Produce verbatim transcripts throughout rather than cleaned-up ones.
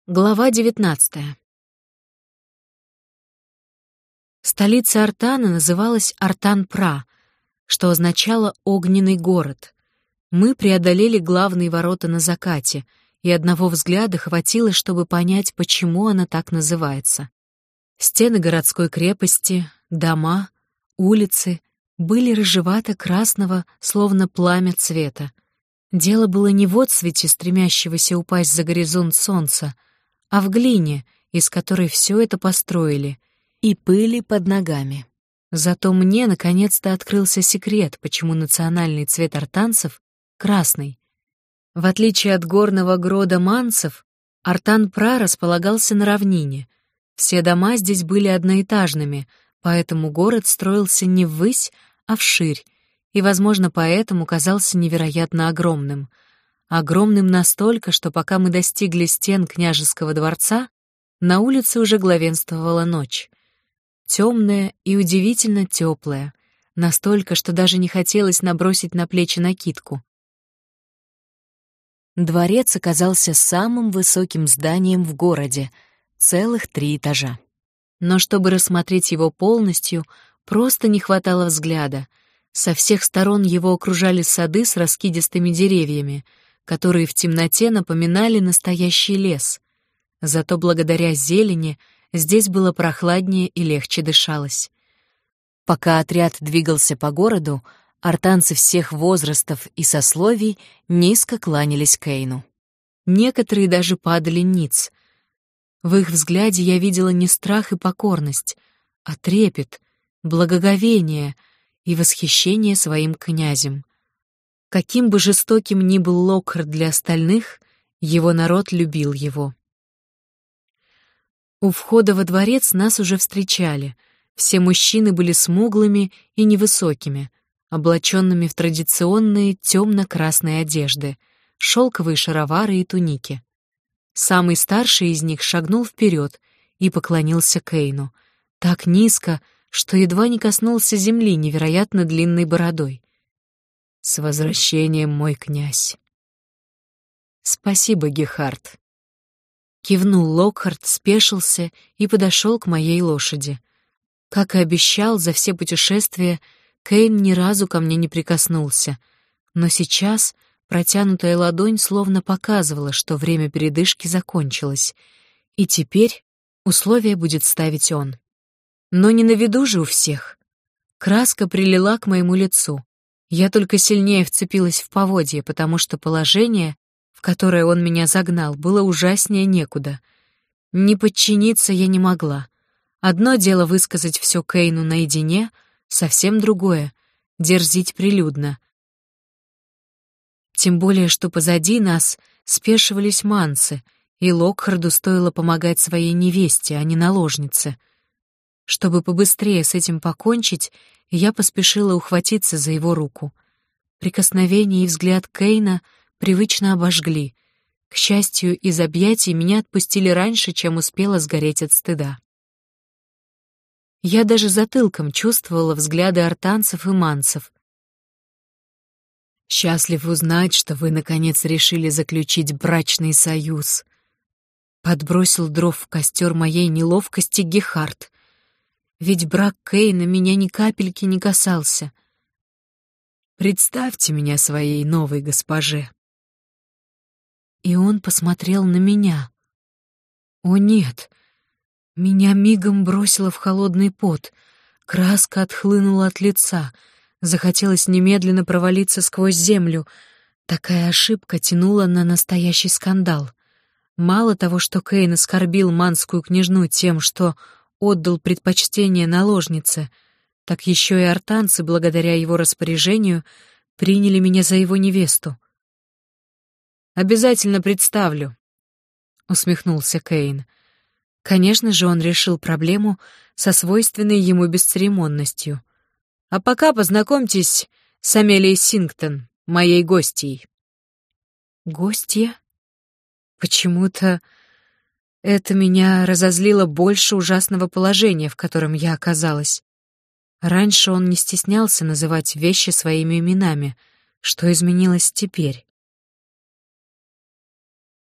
Глава девятнадцатая. Столица Артана называлась Артан-Пра, что означало «огненный город». Мы преодолели главные ворота на закате, и одного взгляда хватило, чтобы понять, почему она так называется. Стены городской крепости, дома, улицы были рыжевато-красного, словно пламя цвета. Дело было не в отсвете стремящегося упасть за горизонт солнца, а в глине, из которой все это построили, и пыли под ногами. Зато мне наконец-то открылся секрет, почему национальный цвет артанцев — красный. В отличие от горного грода манцев, Артан-Пра располагался на равнине. Все дома здесь были одноэтажными, поэтому город строился не ввысь, а вширь, и, возможно, поэтому казался невероятно огромным. Огромным настолько, что пока мы достигли стен княжеского дворца, на улице уже главенствовала ночь. Темная и удивительно теплая, настолько, что даже не хотелось набросить на плечи накидку. Дворец оказался самым высоким зданием в городе, целых три этажа. Но чтобы рассмотреть его полностью, просто не хватало взгляда. Со всех сторон его окружали сады с раскидистыми деревьями, которые в темноте напоминали настоящий лес. Зато благодаря зелени здесь было прохладнее и легче дышалось. Пока отряд двигался по городу, артанцы всех возрастов и сословий низко кланялись Кейну. Некоторые даже падали ниц. В их взгляде я видела не страх и покорность, а трепет, благоговение и восхищение своим князем. Каким бы жестоким ни был Локхард для остальных, его народ любил его. У входа во дворец нас уже встречали. Все мужчины были смуглыми и невысокими, облаченными в традиционные темно-красные одежды, шелковые шаровары и туники. Самый старший из них шагнул вперед и поклонился Кейну, так низко, что едва не коснулся земли невероятно длинной бородой. «С возвращением, мой князь!» «Спасибо, Гехард!» Кивнул Локхард, спешился и подошел к моей лошади. Как и обещал, за все путешествия Кейн ни разу ко мне не прикоснулся, но сейчас протянутая ладонь словно показывала, что время передышки закончилось, и теперь условия будет ставить он. Но не на виду же у всех. Краска прилила к моему лицу. Я только сильнее вцепилась в поводья, потому что положение, в которое он меня загнал, было ужаснее некуда. Не подчиниться я не могла. Одно дело высказать все Кейну наедине, совсем другое — дерзить прилюдно. Тем более, что позади нас спешивались манцы, и Локхарду стоило помогать своей невесте, а не наложнице. Чтобы побыстрее с этим покончить, я поспешила ухватиться за его руку. Прикосновение и взгляд Кейна привычно обожгли. К счастью, из объятий меня отпустили раньше, чем успела сгореть от стыда. Я даже затылком чувствовала взгляды артанцев и манцев. «Счастлив узнать, что вы, наконец, решили заключить брачный союз», — подбросил дров в костер моей неловкости Гехард. Ведь брак Кейна меня ни капельки не касался. «Представьте меня своей новой госпоже». И он посмотрел на меня. О нет! Меня мигом бросило в холодный пот, краска отхлынула от лица, захотелось немедленно провалиться сквозь землю. Такая ошибка тянула на настоящий скандал. Мало того, что Кейн оскорбил манскую княжну тем, что отдал предпочтение наложнице, так еще и артанцы, благодаря его распоряжению, приняли меня за его невесту. «Обязательно представлю», — усмехнулся Кейн. Конечно же, он решил проблему со свойственной ему бесцеремонностью. «А пока познакомьтесь с Амелией Сингтон, моей гостьей». «Гостья?» Почему-то это меня разозлило больше ужасного положения, в котором я оказалась. Раньше он не стеснялся называть вещи своими именами. Что изменилось теперь?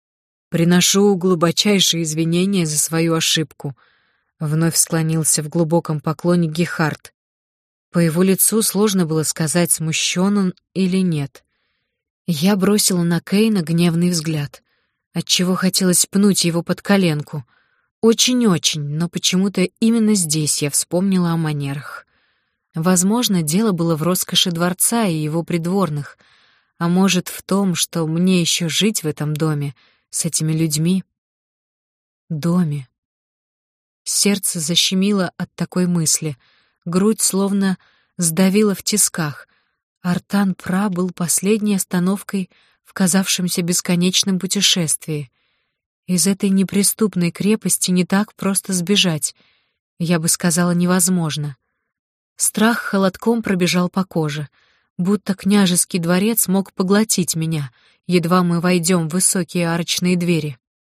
«Приношу глубочайшие извинения за свою ошибку», — вновь склонился в глубоком поклоне Гехард. По его лицу сложно было сказать, смущен он или нет. Я бросила на Кейна гневный взгляд, отчего хотелось пнуть его под коленку. Очень-очень, но почему-то именно здесь я вспомнила о манерах. Возможно, дело было в роскоши дворца и его придворных, а может, в том, что мне еще жить в этом доме, с этими людьми. Доме. Сердце защемило от такой мысли, грудь словно сдавила в тисках. Артан-Пра был последней остановкой в казавшемся бесконечном путешествии. Из этой неприступной крепости не так просто сбежать, я бы сказала, невозможно. Страх холодком пробежал по коже, будто княжеский дворец мог поглотить меня, едва мы войдем в высокие арочные двери.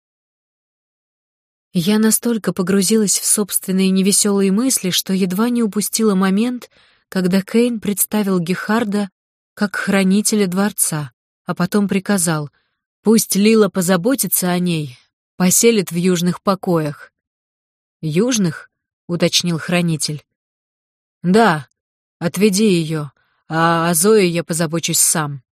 Я настолько погрузилась в собственные невеселые мысли, что едва не упустила момент, когда Кейн представил Гехарда как хранителя дворца, а потом приказал: «Пусть Лила позаботится о ней, поселит в южных покоях». «Южных?» — уточнил хранитель. «Да, отведи ее, а о Зое я позабочусь сам».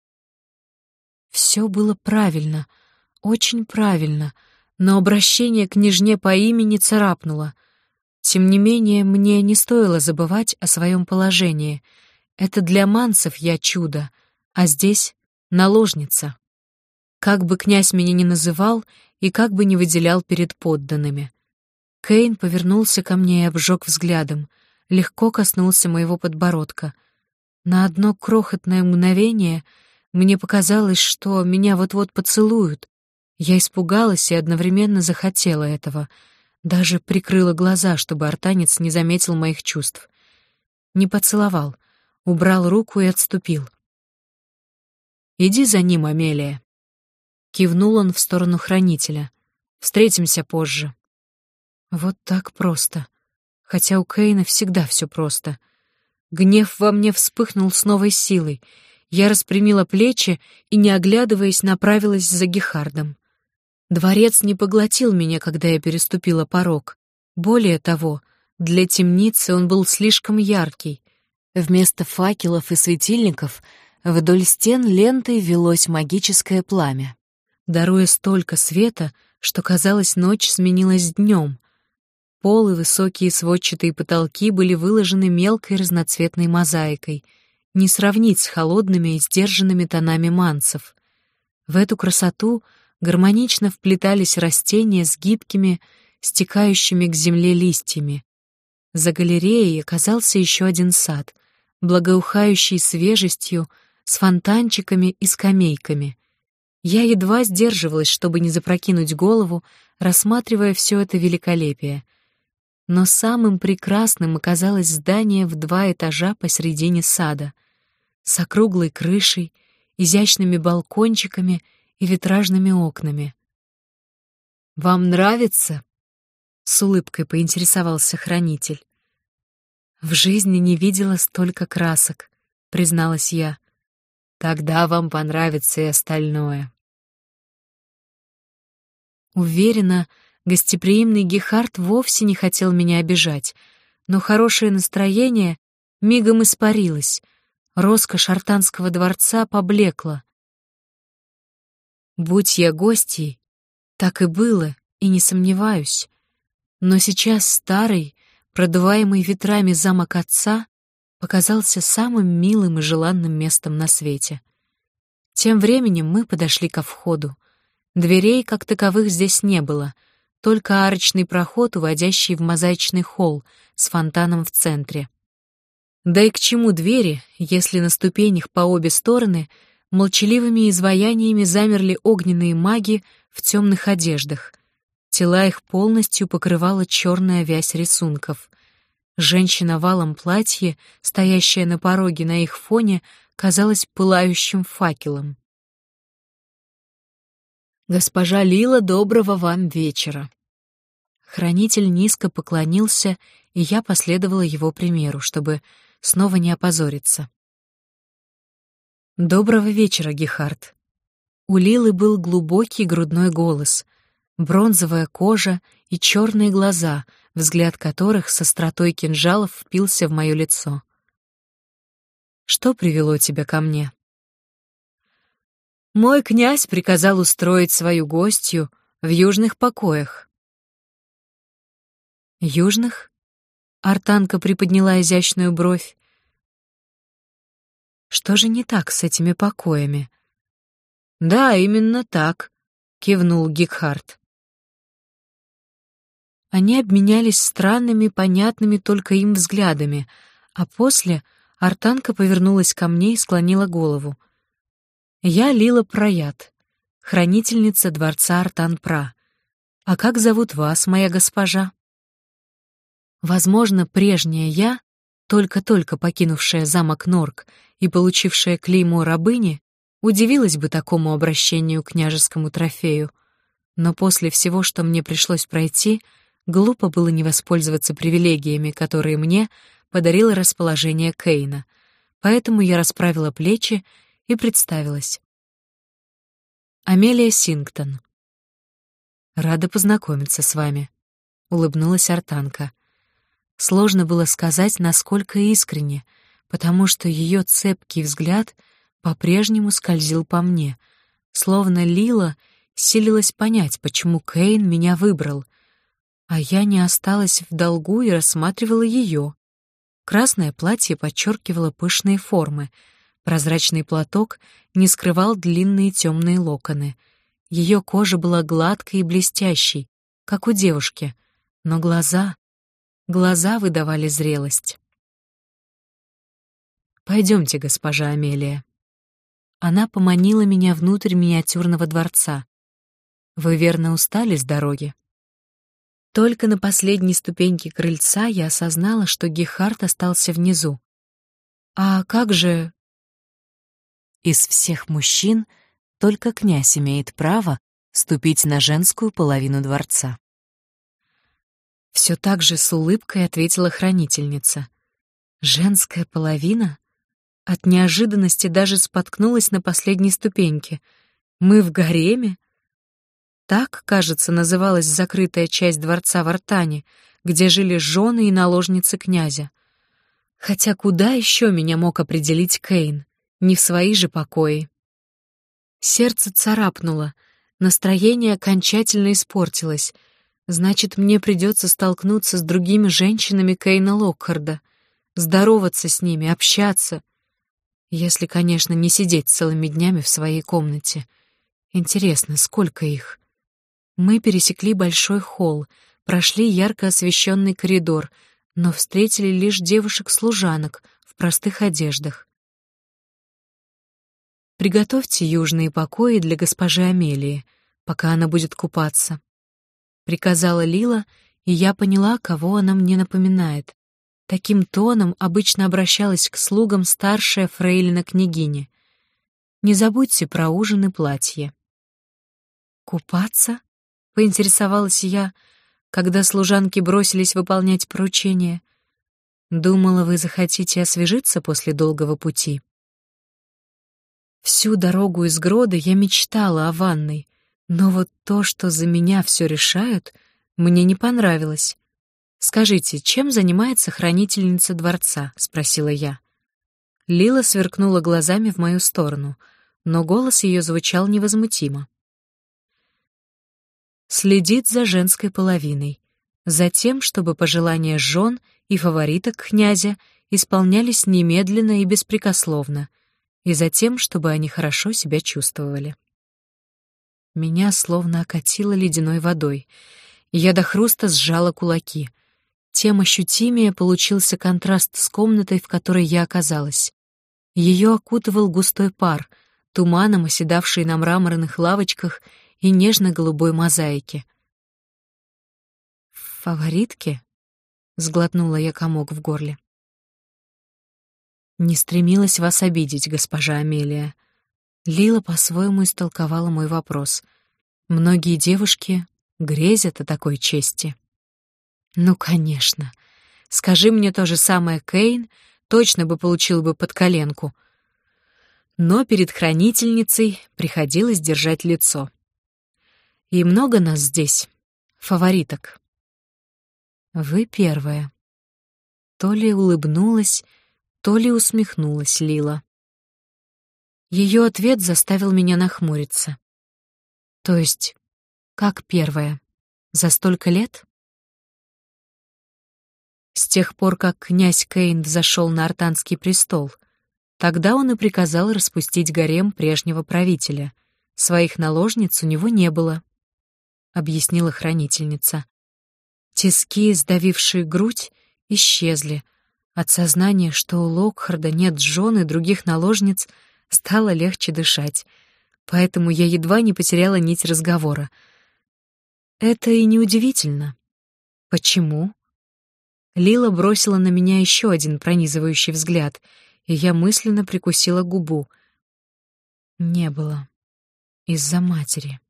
Все было правильно, очень правильно, но обращение к княжне по имени царапнуло. Тем не менее, мне не стоило забывать о своем положении. Это для мансов я чудо, а здесь — наложница. Как бы князь меня ни называл и как бы ни выделял перед подданными. Кейн повернулся ко мне и обжег взглядом, легко коснулся моего подбородка. На одно крохотное мгновение мне показалось, что меня вот-вот поцелуют. Я испугалась и одновременно захотела этого. Даже прикрыла глаза, чтобы артанец не заметил моих чувств. Не поцеловал, убрал руку и отступил. «Иди за ним, Амелия», — кивнул он в сторону хранителя. «Встретимся позже». Вот так просто. Хотя у Кейна всегда все просто. Гнев во мне вспыхнул с новой силой. Я распрямила плечи и, не оглядываясь, направилась за Гехардом. Дворец не поглотил меня, когда я переступила порог. Более того, для темницы он был слишком яркий. Вместо факелов и светильников вдоль стен лентой велось магическое пламя, даруя столько света, что, казалось, ночь сменилась днем. Пол и высокие сводчатые потолки были выложены мелкой разноцветной мозаикой, не сравнить с холодными и сдержанными тонами мансов. В эту красоту гармонично вплетались растения с гибкими, стекающими к земле листьями. За галереей оказался еще один сад, благоухающий свежестью, с фонтанчиками и скамейками. Я едва сдерживалась, чтобы не запрокинуть голову, рассматривая все это великолепие. Но самым прекрасным оказалось здание в два этажа посредине сада, с округлой крышей, изящными балкончиками и витражными окнами. «Вам нравится?» — с улыбкой поинтересовался хранитель. «В жизни не видела столько красок», — призналась я. «Тогда вам понравится и остальное». Уверена, гостеприимный Гехард вовсе не хотел меня обижать, но хорошее настроение мигом испарилось, роскошь артанского дворца поблекла. Будь я гостьей, так и было, и не сомневаюсь. Но сейчас старый, продуваемый ветрами замок отца показался самым милым и желанным местом на свете. Тем временем мы подошли ко входу. Дверей, как таковых, здесь не было, только арочный проход, уводящий в мозаичный холл с фонтаном в центре. Да и к чему двери, если на ступенях по обе стороны молчаливыми изваяниями замерли огненные маги в темных одеждах. Тела их полностью покрывала черная вязь рисунков. Женщина в алом платье, стоящая на пороге на их фоне, казалась пылающим факелом. «Госпожа Лила, доброго вам вечера!» Хранитель низко поклонился, и я последовала его примеру, чтобы снова не опозориться. «Доброго вечера, Гехард!» У Лилы был глубокий грудной голос, бронзовая кожа и черные глаза, взгляд которых с остротой кинжалов впился в мое лицо. «Что привело тебя ко мне?» «Мой князь приказал устроить свою гостью в южных покоях». «Южных?» — Артанка приподняла изящную бровь. «Что же не так с этими покоями?» «Да, именно так», — кивнул Гикхард. Они обменялись странными, понятными только им взглядами, а после Артанка повернулась ко мне и склонила голову. «Я Лила Проят, хранительница дворца Артан-Пра. А как зовут вас, моя госпожа?» Возможно, прежняя я, только-только покинувшая замок Норк и получившая клеймо рабыни, удивилась бы такому обращению к княжескому трофею, но после всего, что мне пришлось пройти, глупо было не воспользоваться привилегиями, которые мне подарило расположение Кейна, поэтому я расправила плечи и представилась. Амелия Сингтон. «Рада познакомиться с вами», — улыбнулась Артанка. Сложно было сказать, насколько искренне, потому что ее цепкий взгляд по-прежнему скользил по мне, словно Лила силилась понять, почему Кейн меня выбрал, а я не осталась в долгу и рассматривала ее. Красное платье подчеркивало пышные формы, прозрачный платок не скрывал длинные темные локоны. Ее кожа была гладкой и блестящей, как у девушки, но глаза... глаза выдавали зрелость. «Пойдемте, госпожа Амелия». Она поманила меня внутрь миниатюрного дворца. «Вы верно устали с дороги?» Только на последней ступеньке крыльца я осознала, что Гихард остался внизу. «А как же...» «Из всех мужчин только князь имеет право ступить на женскую половину дворца». Все так же с улыбкой ответила хранительница. «Женская половина?» От неожиданности даже споткнулась на последней ступеньке. «Мы в гареме?» Так, кажется, называлась закрытая часть дворца в Артане, где жили жены и наложницы князя. Хотя куда еще меня мог определить Кейн? Не в свои же покои. Сердце царапнуло, настроение окончательно испортилось. Значит, мне придется столкнуться с другими женщинами Кейна Локхарда, здороваться с ними, общаться. Если, конечно, не сидеть целыми днями в своей комнате. Интересно, сколько их? Мы пересекли большой холл, прошли ярко освещенный коридор, но встретили лишь девушек-служанок в простых одеждах. «Приготовьте южные покои для госпожи Амелии, пока она будет купаться», — приказала Лила, и я поняла, кого она мне напоминает. Таким тоном обычно обращалась к слугам старшая фрейлина-княгиня. «Не забудьте про ужин и платье». «Купаться?» — поинтересовалась я, когда служанки бросились выполнять поручение. «Думала, вы захотите освежиться после долгого пути». Всю дорогу из Грода я мечтала о ванной, но вот то, что за меня все решают, мне не понравилось. «Скажите, чем занимается хранительница дворца?» — спросила я. Лила сверкнула глазами в мою сторону, но голос ее звучал невозмутимо. «Следит за женской половиной, за тем, чтобы пожелания жен и фавориток князя исполнялись немедленно и беспрекословно, и за тем, чтобы они хорошо себя чувствовали». Меня словно окатило ледяной водой, и я до хруста сжала кулаки. Тем ощутимее получился контраст с комнатой, в которой я оказалась. Ее окутывал густой пар, туманом оседавший на мраморных лавочках и нежно-голубой мозаике. «Фаворитки?» — сглотнула я комок в горле. «Не стремилась вас обидеть, госпожа Амелия». Лила по-своему истолковала мой вопрос. «Многие девушки грезят о такой чести». «Ну, конечно. Скажи мне то же самое Кейн, точно бы получил бы под коленку. Но перед хранительницей приходилось держать лицо. И много нас здесь, фавориток. Вы первая. То ли улыбнулась, то ли усмехнулась Лила. Ее ответ заставил меня нахмуриться. То есть, как первая? За столько лет? С тех пор, как князь Кейн взошел на артанский престол, тогда он и приказал распустить гарем прежнего правителя. Своих наложниц у него не было, — объяснила хранительница. Тиски, сдавившие грудь, исчезли. От сознания, что у Локхарда нет жен и других наложниц, стало легче дышать. Поэтому я едва не потеряла нить разговора. Это и неудивительно. Почему? Лила бросила на меня еще один пронизывающий взгляд, и я мысленно прикусила губу. Не было. Из-за матери.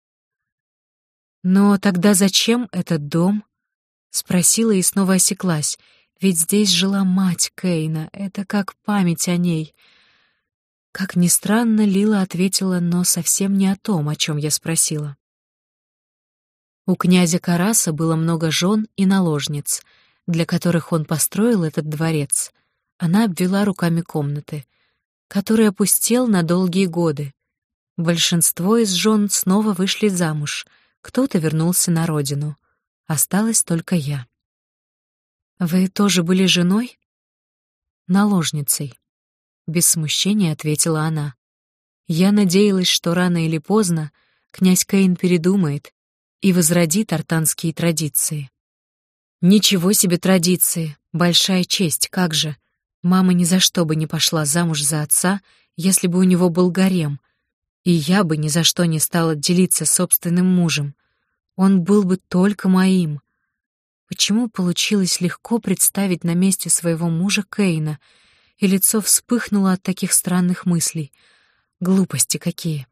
Но тогда зачем этот дом? Спросила и снова осеклась, ведь здесь жила мать Кейна, это как память о ней. Как ни странно, Лила ответила, но совсем не о том, о чем я спросила. У князя Караса было много жен и наложниц, для которых он построил этот дворец. Она обвела руками комнаты, который опустел на долгие годы. Большинство из жен снова вышли замуж, кто-то вернулся на родину. Осталась только я. «Вы тоже были женой?» «Наложницей», — без смущения ответила она. «Я надеялась, что рано или поздно князь Кейн передумает и возродит артанские традиции». «Ничего себе традиции! Большая честь, как же! Мама ни за что бы не пошла замуж за отца, если бы у него был гарем, и я бы ни за что не стала делиться собственным мужем. Он был бы только моим. Почему получилось легко представить на месте своего мужа Кейна, и лицо вспыхнуло от таких странных мыслей? Глупости какие.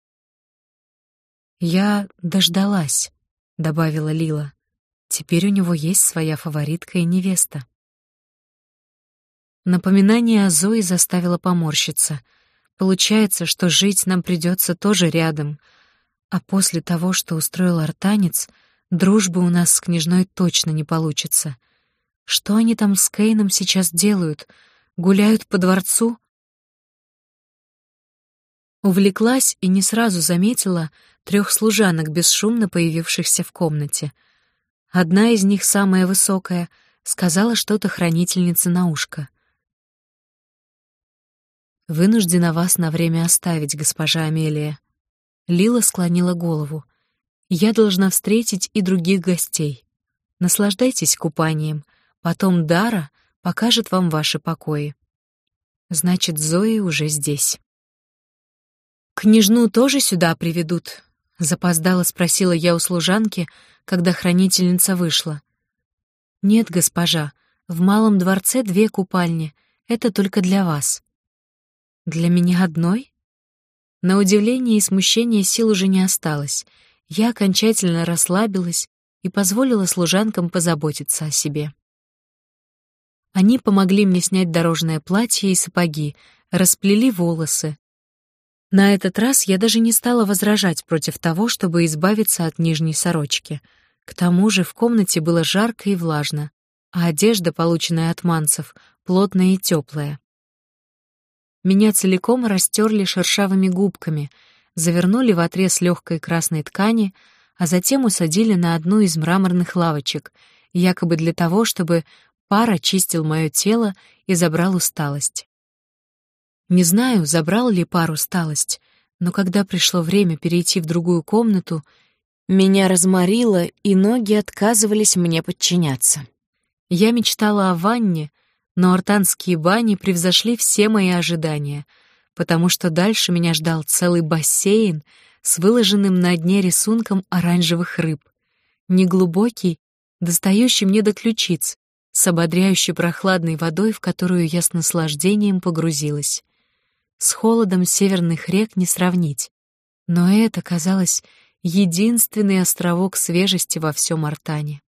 «Я дождалась», — добавила Лила. «Теперь у него есть своя фаворитка и невеста». Напоминание о Зое заставило поморщиться. Получается, что жить нам придется тоже рядом, а после того, что устроил артанец, дружбы у нас с княжной точно не получится. Что они там с Кейном сейчас делают? Гуляют по дворцу? Увлеклась и не сразу заметила трех служанок, бесшумно появившихся в комнате. Одна из них, самая высокая, сказала что-то хранительнице на ушко. «Вынуждена вас на время оставить, госпожа Амелия». Лила склонила голову. «Я должна встретить и других гостей. Наслаждайтесь купанием, потом Дара покажет вам ваши покои». Значит, Зои уже здесь. «Княжну тоже сюда приведут?» — запоздало спросила я у служанки, когда хранительница вышла. «Нет, госпожа, в малом дворце две купальни, это только для вас». «Для меня одной?» На удивление и смущение сил уже не осталось. Я окончательно расслабилась и позволила служанкам позаботиться о себе. Они помогли мне снять дорожное платье и сапоги, расплели волосы. На этот раз я даже не стала возражать против того, чтобы избавиться от нижней сорочки. К тому же в комнате было жарко и влажно, а одежда, полученная от манцев, плотная и теплая. Меня целиком растерли шершавыми губками, завернули в отрез легкой красной ткани, а затем усадили на одну из мраморных лавочек, якобы для того, чтобы пар очистил мое тело и забрал усталость. Не знаю, забрал ли пар усталость, но когда пришло время перейти в другую комнату, меня разморило, и ноги отказывались мне подчиняться. Я мечтала о ванне, но артанские бани превзошли все мои ожидания, потому что дальше меня ждал целый бассейн с выложенным на дне рисунком оранжевых рыб, неглубокий, достающий мне до ключиц, с ободряющей прохладной водой, в которую я с наслаждением погрузилась. С холодом северных рек не сравнить, но это, казалось, единственный островок свежести во всем Артане.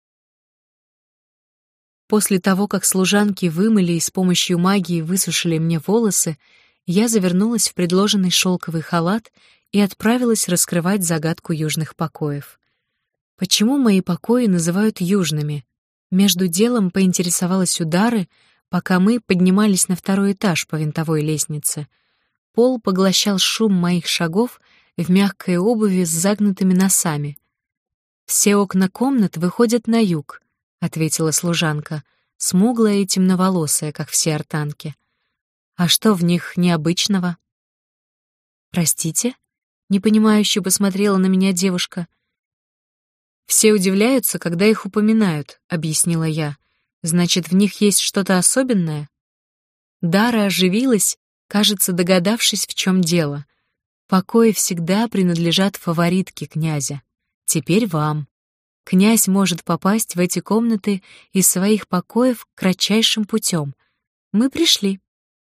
После того, как служанки вымыли и с помощью магии высушили мне волосы, Я завернулась в предложенный шелковый халат и отправилась раскрывать загадку южных покоев. Почему мои покои называют южными? Между делом поинтересовалась у Дары, пока мы поднимались на второй этаж по винтовой лестнице. Пол поглощал шум моих шагов в мягкой обуви с загнутыми носами. «Все окна комнат выходят на юг», — ответила служанка, смуглая и темноволосая, как все артанки. «А что в них необычного?» «Простите?» — непонимающе посмотрела на меня девушка. «Все удивляются, когда их упоминают», — объяснила я. «Значит, в них есть что-то особенное?» Дара оживилась, кажется, догадавшись, в чем дело. «Покои всегда принадлежат фаворитке князя. Теперь вам. Князь может попасть в эти комнаты из своих покоев кратчайшим путем. Мы пришли».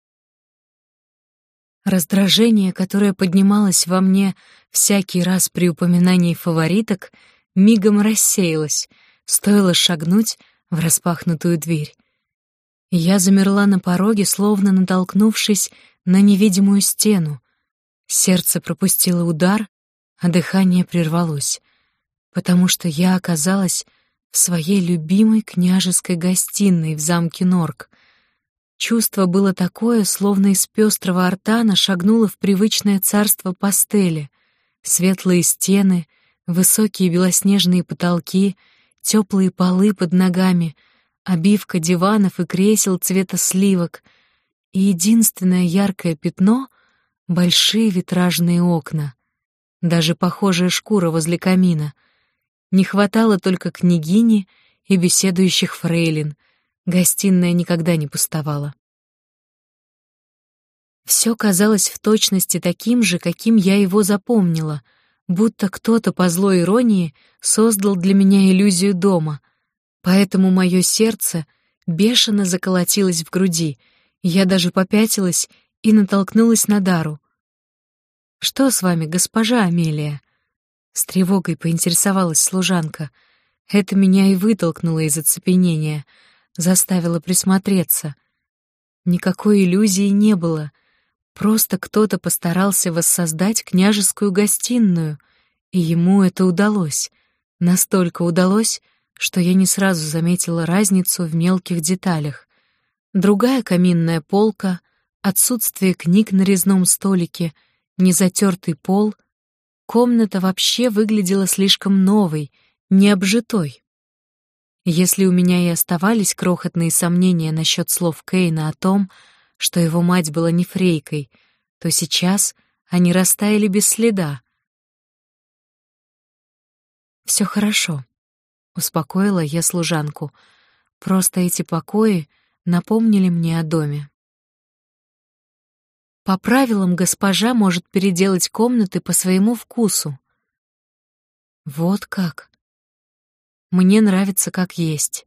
Раздражение, которое поднималось во мне всякий раз при упоминании фавориток, мигом рассеялось, стоило шагнуть в распахнутую дверь. Я замерла на пороге, словно натолкнувшись на невидимую стену. Сердце пропустило удар, а дыхание прервалось, потому что я оказалась в своей любимой княжеской гостиной в замке Норк. Чувство было такое, словно из пестрого артана шагнуло в привычное царство пастели. Светлые стены, высокие белоснежные потолки, теплые полы под ногами, обивка диванов и кресел цвета сливок, и единственное яркое пятно — большие витражные окна. Даже похожая шкура возле камина. Не хватало только княгини и беседующих фрейлин. Гостиная никогда не пустовала. Все казалось в точности таким же, каким я его запомнила, будто кто-то по злой иронии создал для меня иллюзию дома. Поэтому мое сердце бешено заколотилось в груди, я даже попятилась и натолкнулась на Дару. «Что с вами, госпожа Амелия?» С тревогой поинтересовалась служанка. Это меня и вытолкнуло из оцепенения, заставило присмотреться. Никакой иллюзии не было. Просто кто-то постарался воссоздать княжескую гостиную, и ему это удалось. Настолько удалось, что я не сразу заметила разницу в мелких деталях. Другая каминная полка, отсутствие книг на резном столике, незатертый пол. Комната вообще выглядела слишком новой, необжитой. Если у меня и оставались крохотные сомнения насчет слов Кейна о том, что его мать была не фрейкой, то сейчас они растаяли без следа. «Все хорошо», — успокоила я служанку. «Просто эти покои напомнили мне о доме». По правилам госпожа может переделать комнаты по своему вкусу. Вот как. Мне нравится как есть.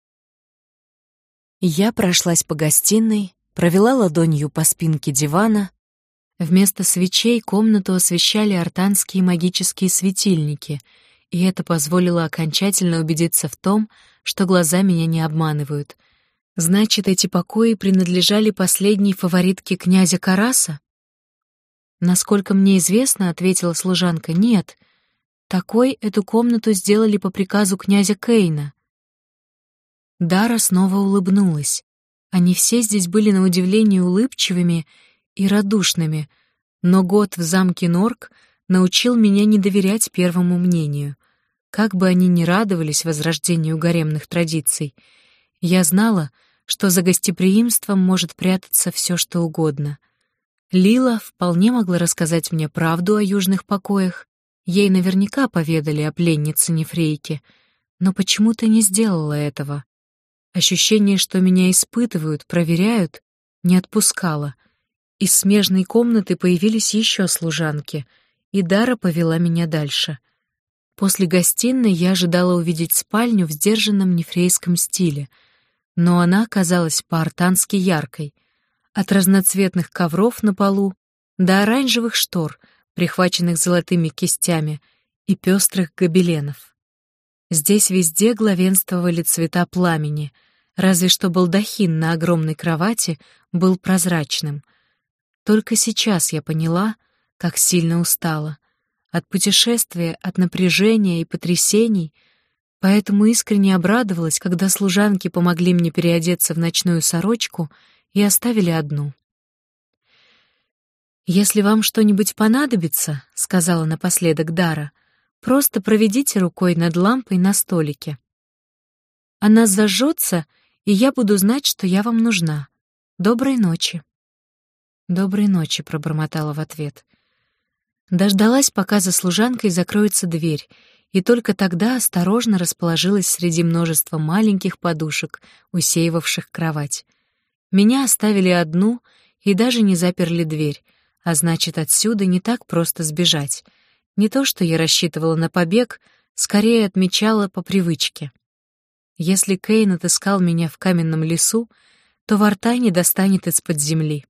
Я прошлась по гостиной, провела ладонью по спинке дивана. Вместо свечей комнату освещали артанские магические светильники, и это позволило окончательно убедиться в том, что глаза меня не обманывают. Значит, эти покои принадлежали последней фаворитке князя Караса? Насколько мне известно, ответила служанка, нет. Такой эту комнату сделали по приказу князя Кейна. Дара снова улыбнулась. Они все здесь были на удивление улыбчивыми и радушными, но год в замке Норк научил меня не доверять первому мнению. Как бы они ни радовались возрождению гаремных традиций, я знала, что за гостеприимством может прятаться все, что угодно. Лила вполне могла рассказать мне правду о южных покоях, ей наверняка поведали о пленнице Нефрейке, но почему-то не сделала этого. Ощущение, что меня испытывают, проверяют, не отпускало. Из смежной комнаты появились еще служанки, и Дара повела меня дальше. После гостиной я ожидала увидеть спальню в сдержанном нефрейском стиле, но она оказалась по-артански яркой. От разноцветных ковров на полу до оранжевых штор, прихваченных золотыми кистями, и пестрых гобеленов. Здесь везде главенствовали цвета пламени, разве что балдахин на огромной кровати был прозрачным. Только сейчас я поняла, как сильно устала. От путешествия, от напряжения и потрясений, поэтому искренне обрадовалась, когда служанки помогли мне переодеться в ночную сорочку и оставили одну. «Если вам что-нибудь понадобится, — сказала напоследок Дара, — просто проведите рукой над лампой на столике. Она зажжется, и я буду знать, что я вам нужна. Доброй ночи». «Доброй ночи», — пробормотала в ответ. Дождалась, пока за служанкой закроется дверь, и только тогда осторожно расположилась среди множества маленьких подушек, усеивавших кровать. Меня оставили одну и даже не заперли дверь, а значит, отсюда не так просто сбежать. Не то, что я рассчитывала на побег, скорее отмечала по привычке. Если Кейн отыскал меня в каменном лесу, то в Артане достанет из-под земли.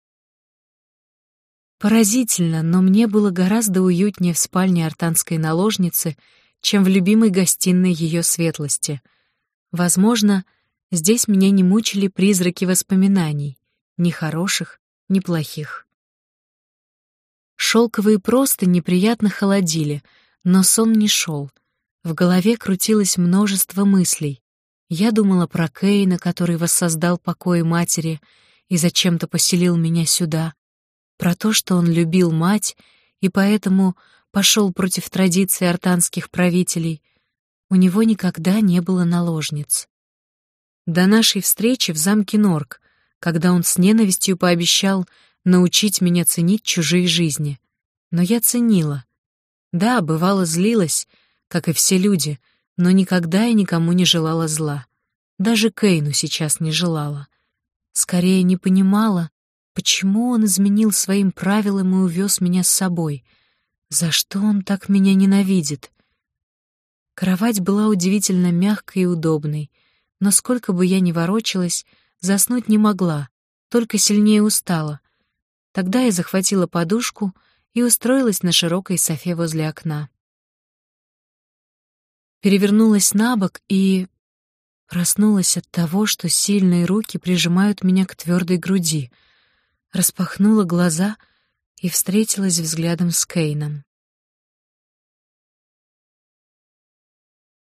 Поразительно, но мне было гораздо уютнее в спальне артанской наложницы, чем в любимой гостиной ее светлости. Возможно, здесь меня не мучили призраки воспоминаний, ни хороших, ни плохих. Шелковые простыни неприятно холодили, но сон не шел. В голове крутилось множество мыслей. Я думала про Кейна, который воссоздал покой матери и зачем-то поселил меня сюда, про то, что он любил мать и поэтому пошел против традиций артанских правителей. У него никогда не было наложниц. До нашей встречи в замке Норк, когда он с ненавистью пообещал научить меня ценить чужие жизни. Но я ценила. Да, бывало, злилась, как и все люди, но никогда и никому не желала зла. Даже Кейну сейчас не желала. Скорее, не понимала, почему он изменил своим правилам и увез меня с собой. За что он так меня ненавидит? Кровать была удивительно мягкой и удобной, но сколько бы я ни ворочалась, заснуть не могла, только сильнее устала. Тогда я захватила подушку и устроилась на широкой софе возле окна. Перевернулась на бок и проснулась от того, что сильные руки прижимают меня к твердой груди. Распахнула глаза и встретилась взглядом с Кейном.